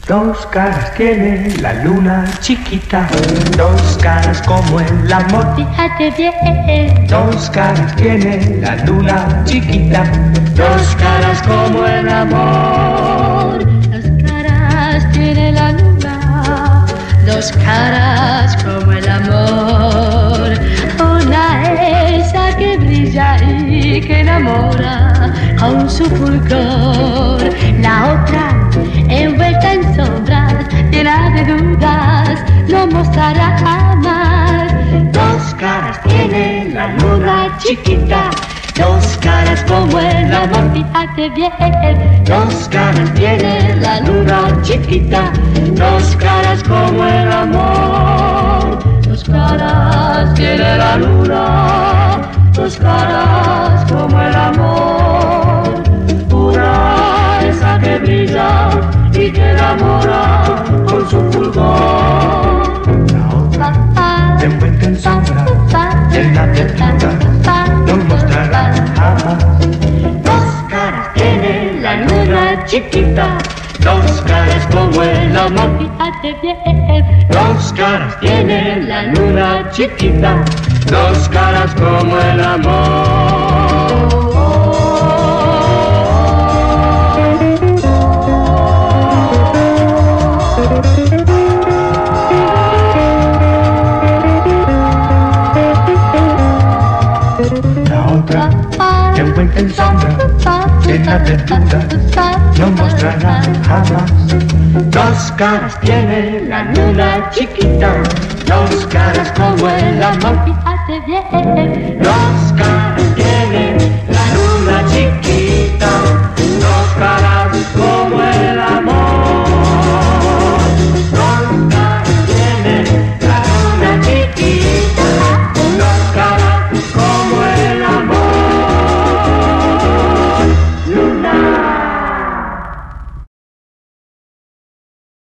Dos caras tiene la luna chiquita, dos caras como el amor. Fíjate bien. Dos caras tiene la luna chiquita, Dos caras como el amor. Dos caras tiene la luna. Dos caras como el amor. Una esa que brilla y que enamora con su fulgor. La otra envuelta en sombras, llena de dudas, no mostrará jamás. Dos caras tiene la luna chiquita, dos caras como el amor, fíjate bien. Dos caras tiene la luna chiquita, dos caras como el amor. Dos caras tiene la luna, dos caras como el amor. Una esa que brilla y que enamora con su fulgor. la otra envuelta en sombra, llena de dudas, no mostrará jamás. Dos caras tiene la luna chiquita, dos caras como el amor, fíjate bien. Dos caras tiene la luna chiquita, dos caras como el amor. La otra envuelta en sombra, llena de dudas, no mostrará jamás. Dos caras tiene la luna chiquita, dos caras como el amor, fíjate bien. Dos caras